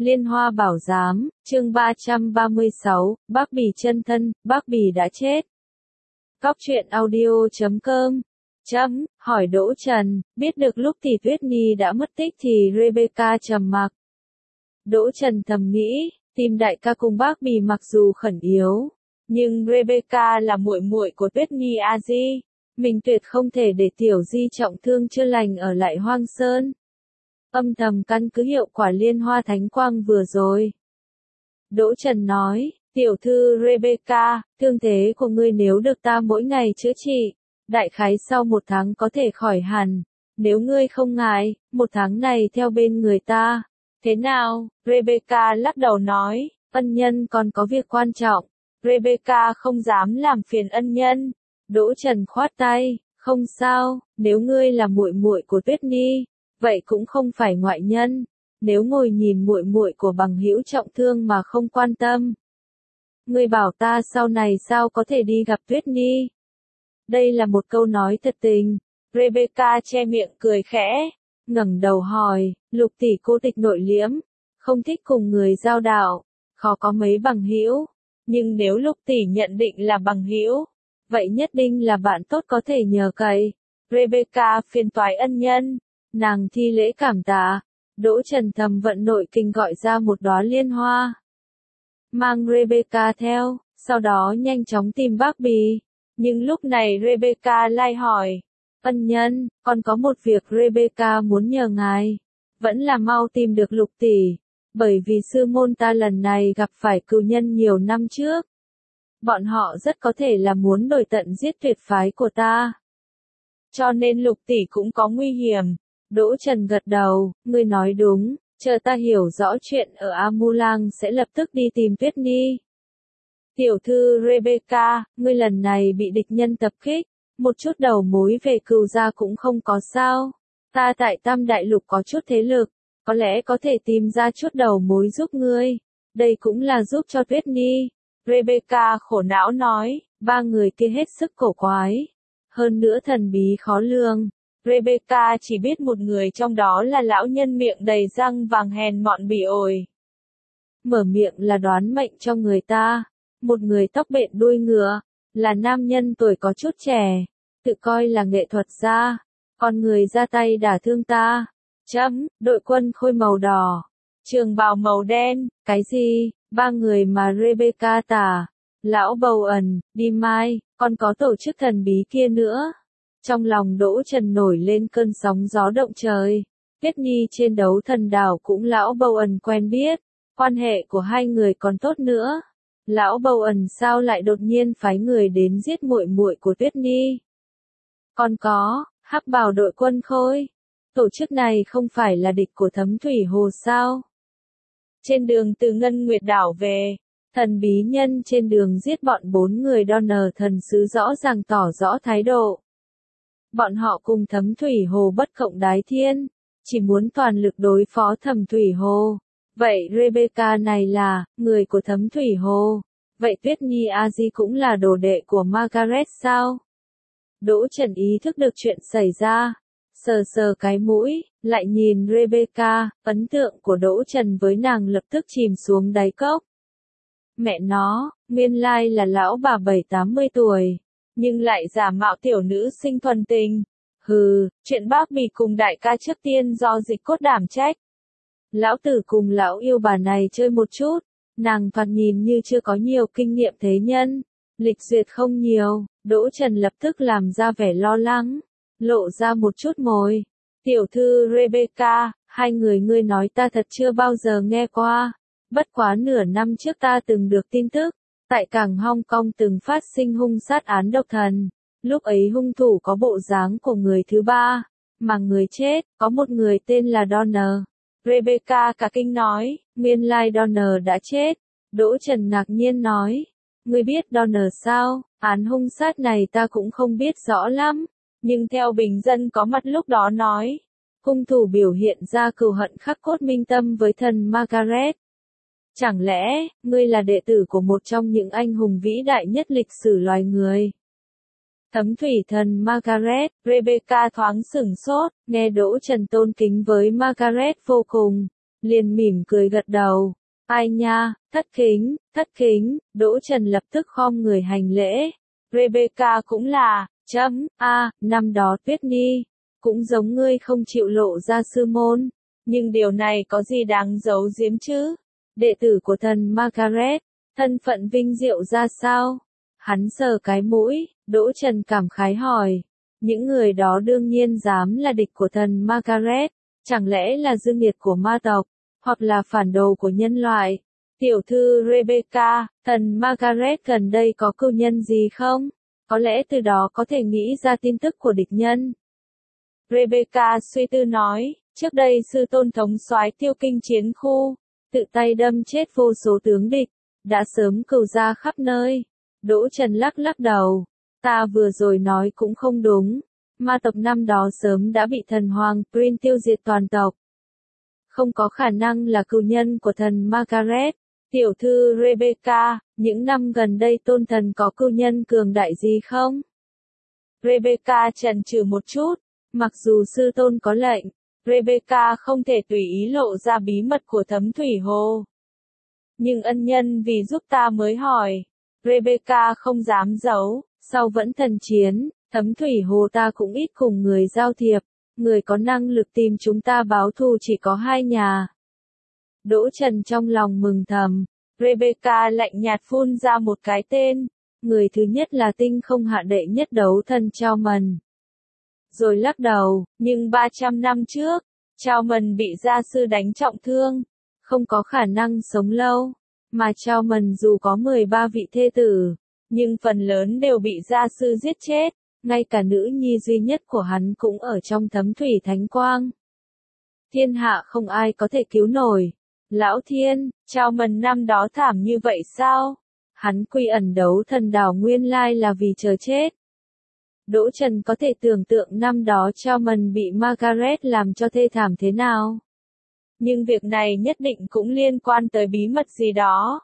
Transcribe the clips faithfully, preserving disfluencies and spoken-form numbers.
Liên Hoa Bảo Giám, chương ba trăm ba mươi sáu, Bác Bì chân thân, Bác Bì đã chết. Cóc truyện audio chấm com chấm, hỏi Đỗ Trần, biết được lúc thì Tuyết Nhi đã mất tích thì Rebecca trầm mặc. Đỗ Trần thầm nghĩ, tim đại ca cùng Bác Bì mặc dù khẩn yếu, nhưng Rebecca là muội muội của Tuyết Nhi a di, mình tuyệt không thể để tiểu di trọng thương chưa lành ở lại Hoang Sơn. Âm thầm căn cứ hiệu quả liên hoa thánh quang vừa rồi. Đỗ Trần nói, tiểu thư Rebecca, thương thế của ngươi nếu được ta mỗi ngày chữa trị, đại khái sau một tháng có thể khỏi hẳn. Nếu ngươi không ngại, một tháng này theo bên người ta. Thế nào? Rebecca lắc đầu nói, ân nhân còn có việc quan trọng. Rebecca không dám làm phiền ân nhân. Đỗ Trần khoát tay, không sao, nếu ngươi là muội muội của Tuyết Nhi, vậy cũng không phải ngoại nhân. Nếu ngồi nhìn muội muội của bằng hữu trọng thương mà không quan tâm, ngươi bảo ta sau này sao có thể đi gặp Tuyết Nhi? Đây là một câu nói thật tình. Rebecca che miệng cười khẽ, ngẩng đầu hỏi, Lục tỷ cô tịch nội liễm, không thích cùng người giao đạo, khó có mấy bằng hữu, nhưng nếu Lục tỷ nhận định là bằng hữu, vậy nhất định là bạn tốt có thể nhờ cậy. Rebecca phiền toái ân nhân, nàng thi lễ cảm tạ. Đỗ Trần thầm vận nội kinh gọi ra một đóa liên hoa, mang Rebecca theo, sau đó nhanh chóng tìm Bác Bì. Nhưng lúc này Rebecca lại hỏi, ân nhân, còn có một việc Rebecca muốn nhờ ngài, vẫn là mau tìm được Lục tỷ, bởi vì sư môn ta lần này gặp phải cừu nhân nhiều năm trước. Bọn họ rất có thể là muốn đuổi tận giết tuyệt phái của ta. Cho nên Lục tỷ cũng có nguy hiểm. Đỗ Trần gật đầu, ngươi nói đúng, chờ ta hiểu rõ chuyện ở Amulang sẽ lập tức đi tìm Tuyết Nhi. Tiểu thư Rebecca, ngươi lần này bị địch nhân tập kích, một chút đầu mối về cừu gia cũng không có sao. Ta tại Tam Đại Lục có chút thế lực, có lẽ có thể tìm ra chút đầu mối giúp ngươi. Đây cũng là giúp cho Tuyết Nhi. Rebecca khổ não nói, ba người kia hết sức cổ quái, hơn nữa thần bí khó lường. Rebecca chỉ biết một người trong đó là lão nhân miệng đầy răng vàng hèn mọn bỉ ổi. Mở miệng là đoán mệnh cho người ta. Một người tóc bện đuôi ngựa, là nam nhân tuổi có chút trẻ, tự coi là nghệ thuật gia, còn người ra tay đả thương ta. Chấm, đội quân khôi màu đỏ, trường bào màu đen, cái gì, ba người mà Rebecca tả, lão bầu ẩn, đi mai, còn có tổ chức thần bí kia nữa. Trong lòng Đỗ Trần nổi lên cơn sóng gió động trời. Tuyết Nhi trên đấu thần đảo cũng lão bầu ẩn quen biết, quan hệ của hai người còn tốt nữa. Lão bầu ẩn sao lại đột nhiên phái người đến giết muội muội của Tuyết Nhi? Còn có, hắc bào đội quân khôi. Tổ chức này không phải là địch của Thấm Thủy Hồ sao? Trên đường từ Ngân Nguyệt đảo về, thần bí nhân trên đường giết bọn bốn người đo nờ thần sứ rõ ràng tỏ rõ thái độ. Bọn họ cùng Thấm Thủy Hồ bất cộng đái thiên, chỉ muốn toàn lực đối phó Thẩm Thủy Hồ. Vậy Rebecca này là người của Thấm Thủy Hồ. Vậy Tuyết Nhi a di cũng là đồ đệ của Margaret sao? Đỗ Trần ý thức được chuyện xảy ra, sờ sờ cái mũi, lại nhìn Rebecca, ấn tượng của Đỗ Trần với nàng lập tức chìm xuống đáy cốc. Mẹ nó, nguyên lai là lão bà bảy tám mươi tuổi, nhưng lại giả mạo tiểu nữ sinh thuần tình. Hừ, chuyện Bác Bì cùng đại ca trước tiên do Dịch Cốt đảm trách. Lão tử cùng lão yêu bà này chơi một chút, nàng thoạt nhìn như chưa có nhiều kinh nghiệm thế nhân, lịch duyệt không nhiều. Đỗ Trần lập tức làm ra vẻ lo lắng, lộ ra một chút mồi. Tiểu thư Rebecca, hai người ngươi nói ta thật chưa bao giờ nghe qua. Bất quá nửa năm trước ta từng được tin tức, tại cảng Hong Kong từng phát sinh hung sát án độc thần. Lúc ấy hung thủ có bộ dáng của người thứ ba, mà người chết, có một người tên là Donner. Rebecca cả kinh nói, nguyên lai Donner đã chết. Đỗ Trần ngạc nhiên nói, ngươi biết Donner sao? Án hung sát này ta cũng không biết rõ lắm, nhưng theo bình dân có mặt lúc đó nói, hung thủ biểu hiện ra cừu hận khắc cốt minh tâm với thần Margaret. Chẳng lẽ, ngươi là đệ tử của một trong những anh hùng vĩ đại nhất lịch sử loài người? Thấm thủy thần Margaret. Rebecca thoáng sửng sốt, nghe Đỗ Trần tôn kính với Margaret vô cùng. liền mỉm cười gật đầu. Ai nha, thất kính, thất kính, Đỗ Trần lập tức khom người hành lễ. Rebecca cũng là, chấm, a, năm đó Tuyết Nhi, cũng giống ngươi không chịu lộ ra sư môn. Nhưng điều này có gì đáng giấu giếm chứ? Đệ tử của thần Margaret, thân phận vinh diệu ra sao? Hắn sờ cái mũi, Đỗ Trần cảm khái hỏi. Những người đó đương nhiên dám là địch của thần Margaret, chẳng lẽ là dương nhiệt của ma tộc, hoặc là phản đồ của nhân loại? Tiểu thư Rebecca, thần Margaret gần đây có cưu nhân gì không? Có lẽ từ đó có thể nghĩ ra tin tức của địch nhân. Rebecca suy tư nói, trước đây sư tôn thống soái Tiêu Kinh chiến khu, tự tay đâm chết vô số tướng địch, đã sớm cừu ra khắp nơi. Đỗ Trần lắc lắc đầu, ta vừa rồi nói cũng không đúng, ma tộc năm đó sớm đã bị thần hoàng Green tiêu diệt toàn tộc. Không có khả năng là cừu nhân của thần Margaret. Tiểu thư Rebecca, những năm gần đây tôn thần có cừu nhân cường đại gì không? Rebecca chần chừ một chút, mặc dù sư tôn có lệnh, Rebecca không thể tùy ý lộ ra bí mật của Thấm Thủy Hồ. Nhưng ân nhân vì giúp ta mới hỏi. Rebecca không dám giấu, sau vẫn thần chiến, Thấm Thủy Hồ ta cũng ít cùng người giao thiệp, người có năng lực tìm chúng ta báo thù chỉ có hai nhà. Đỗ Trần trong lòng mừng thầm, Rebecca lạnh nhạt phun ra một cái tên, người thứ nhất là tinh không hạ đệ nhất đấu thần Chao Mần. Rồi lắc đầu, nhưng ba trăm năm trước, Chao Mần bị gia sư đánh trọng thương, không có khả năng sống lâu, mà Chao Mần dù có mười ba vị thê tử, nhưng phần lớn đều bị gia sư giết chết, ngay cả nữ nhi duy nhất của hắn cũng ở trong Thấm Thủy Thánh Quang. Thiên hạ không ai có thể cứu nổi. Lão Thiên, Chao Mần năm đó thảm như vậy sao? Hắn quy ẩn đấu thần đảo nguyên lai là vì chờ chết. Đỗ Trần có thể tưởng tượng năm đó Chao Mần bị Margaret làm cho thê thảm thế nào. Nhưng việc này nhất định cũng liên quan tới bí mật gì đó.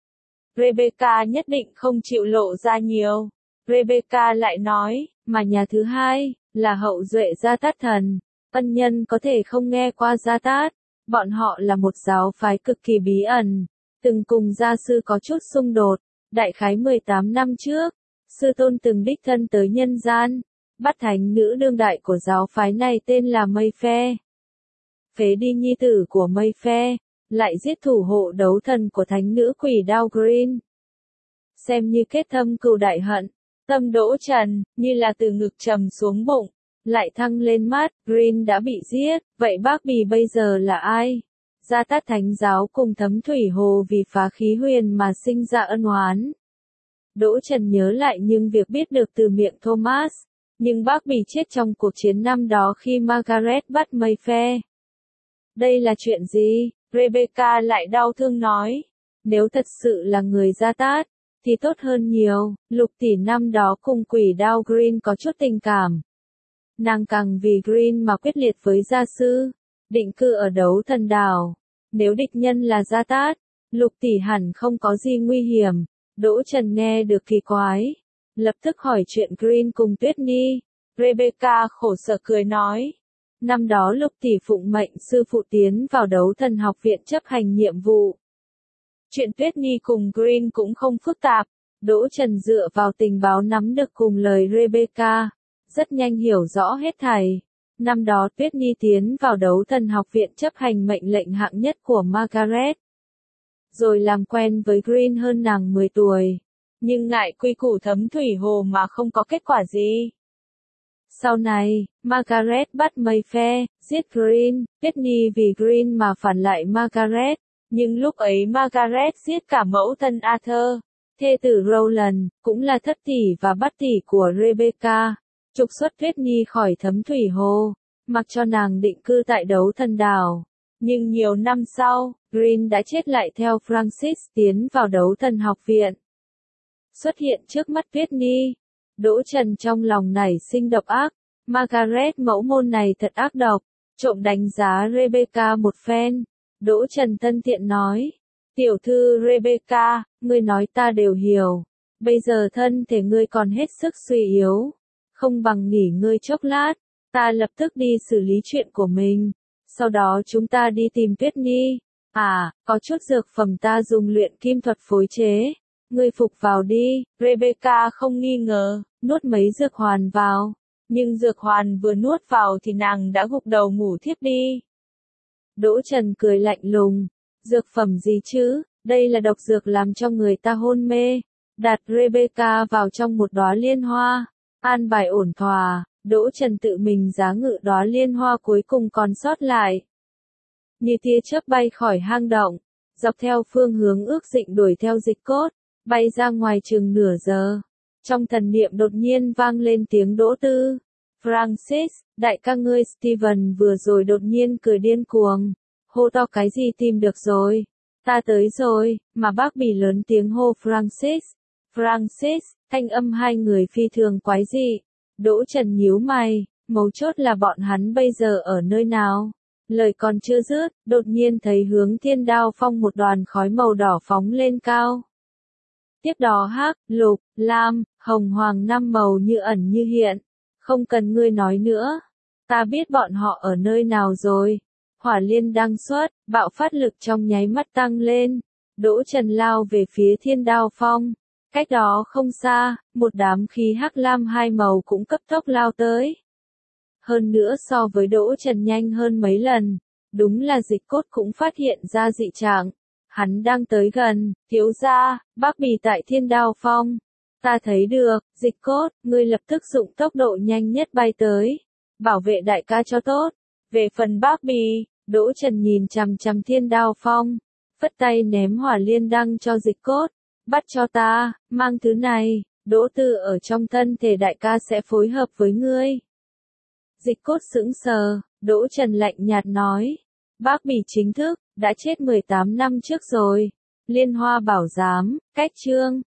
Rebecca nhất định không chịu lộ ra nhiều. Rebecca lại nói, mà nhà thứ hai, là hậu duệ Gia Tát thần. Ân nhân có thể không nghe qua Gia Tát. Bọn họ là một giáo phái cực kỳ bí ẩn. Từng cùng gia sư có chút xung đột. Đại khái mười tám năm trước, sư tôn từng đích thân tới nhân gian. Bắt thánh nữ đương đại của giáo phái này tên là Mây Phe. Phế đi nhi tử của Mây Phe, lại giết thủ hộ đấu thần của thánh nữ quỷ đao Green. Xem như kết thâm cừu đại hận, tâm Đỗ Trần, như là từ ngực trầm xuống bụng, lại thăng lên mắt, Green đã bị giết, vậy bác bì bây giờ là ai? Gia Tát Thánh giáo cùng Thấm Thủy Hồ vì phá khí huyền mà sinh ra ân oán. Đỗ Trần nhớ lại những việc biết được từ miệng Thomas, nhưng bác bì chết trong cuộc chiến năm đó khi Margaret bắt Mây Phe. Đây là chuyện gì? Rebecca lại đau thương nói. Nếu thật sự là người Gia Tát, thì tốt hơn nhiều. Lục tỷ năm đó cùng quỷ đao Green có chút tình cảm. Nàng càng vì Green mà quyết liệt với gia sư, định cư ở đấu thần đảo. Nếu địch nhân là Gia Tát, Lục tỷ hẳn không có gì nguy hiểm. Đỗ Trần nghe được kỳ quái, lập tức hỏi chuyện Green cùng Tuyết Nhi. Rebecca khổ sở cười nói. Năm đó Lục tỷ phụng mệnh sư phụ tiến vào đấu thần học viện chấp hành nhiệm vụ. Chuyện Tuyết Nhi cùng Green cũng không phức tạp. Đỗ Trần dựa vào tình báo nắm được cùng lời Rebecca, rất nhanh hiểu rõ hết thảy. Năm đó Tuyết Nhi tiến vào đấu thần học viện chấp hành mệnh lệnh hạng nhất của Margaret. Rồi làm quen với Green hơn nàng mười tuổi. Nhưng ngại quy củ Thấm Thủy Hồ mà không có kết quả gì. Sau này, Margaret bắt Mây Phe, giết Green, Tuyết Nhi vì Green mà phản lại Margaret. Nhưng lúc ấy Margaret giết cả mẫu thân Arthur, thê tử Rowland, cũng là thất tỷ và bát tỷ của Rebecca, trục xuất Tuyết Nhi khỏi Thấm Thủy Hồ, mặc cho nàng định cư tại đấu thần đảo. Nhưng nhiều năm sau, Green đã chết lại theo Francis tiến vào đấu thần học viện. Xuất hiện trước mắt Tuyết Nhi, Đỗ Trần trong lòng nảy sinh độc ác, Margaret mẫu môn này thật ác độc, trộm đánh giá Rebecca một phen. Đỗ Trần thân thiện nói, tiểu thư Rebecca, ngươi nói ta đều hiểu, bây giờ thân thể ngươi còn hết sức suy yếu, không bằng nghỉ ngơi chốc lát, ta lập tức đi xử lý chuyện của mình, Sau đó chúng ta đi tìm Tuyết Nhi. À, có chút dược phẩm ta dùng luyện kim thuật phối chế. Ngươi phục vào đi. Rebecca không nghi ngờ, nuốt mấy dược hoàn vào. Nhưng dược hoàn vừa nuốt vào thì nàng đã gục đầu ngủ thiếp đi. Đỗ Trần cười lạnh lùng. Dược phẩm gì chứ, đây là độc dược làm cho người ta hôn mê. Đặt Rebecca vào trong một đóa liên hoa. An bài ổn thỏa, Đỗ Trần tự mình giá ngự đóa liên hoa cuối cùng còn sót lại. Như tia chớp bay khỏi hang động, dọc theo phương hướng ước định đuổi theo Dịch Cốt, bay ra ngoài chừng nửa giờ. Trong thần niệm đột nhiên vang lên tiếng Đỗ Tư. Francis, đại ca ngươi Steven vừa rồi đột nhiên cười điên cuồng. Hô to cái gì tìm được rồi. Ta tới rồi, mà bác Bỉ lớn tiếng hô Francis. Francis, thanh âm hai người phi thường quái dị. Đỗ Trần nhíu mày, mấu chốt là bọn hắn bây giờ ở nơi nào? Lời còn chưa dứt, đột nhiên thấy hướng Thiên Đao Phong một đoàn khói màu đỏ phóng lên cao. Tiếp đó hắc, lục, lam, hồng hoàng năm màu như ẩn như hiện. Không cần ngươi nói nữa. Ta biết bọn họ ở nơi nào rồi. Hỏa liên đang xuất, bạo phát lực trong nháy mắt tăng lên. Đỗ Trần lao về phía Thiên Đao Phong. Cách đó không xa, một đám khí hắc lam hai màu cũng cấp tốc lao tới. Hơn nữa so với Đỗ Trần nhanh hơn mấy lần. Đúng là Dịch Cốt cũng phát hiện ra dị trạng. Hắn đang tới gần, thiếu gia, bác Bỉ tại Thiên Đao Phong. Ta thấy được, Dịch Cốt, ngươi lập tức dụng tốc độ nhanh nhất bay tới. Bảo vệ đại ca cho tốt. Về phần bác Bỉ, Đỗ Trần nhìn chằm chằm Thiên Đao Phong. Phất tay ném hỏa liên đăng cho Dịch Cốt. Bắt cho ta, mang thứ này, Đỗ Tư ở trong thân thể đại ca sẽ phối hợp với ngươi. Dịch Cốt sững sờ, Đỗ Trần lạnh nhạt nói. Bác Bỉ chính thức, đã chết mười tám năm trước rồi. Liên Hoa Bảo Giám, cách chương.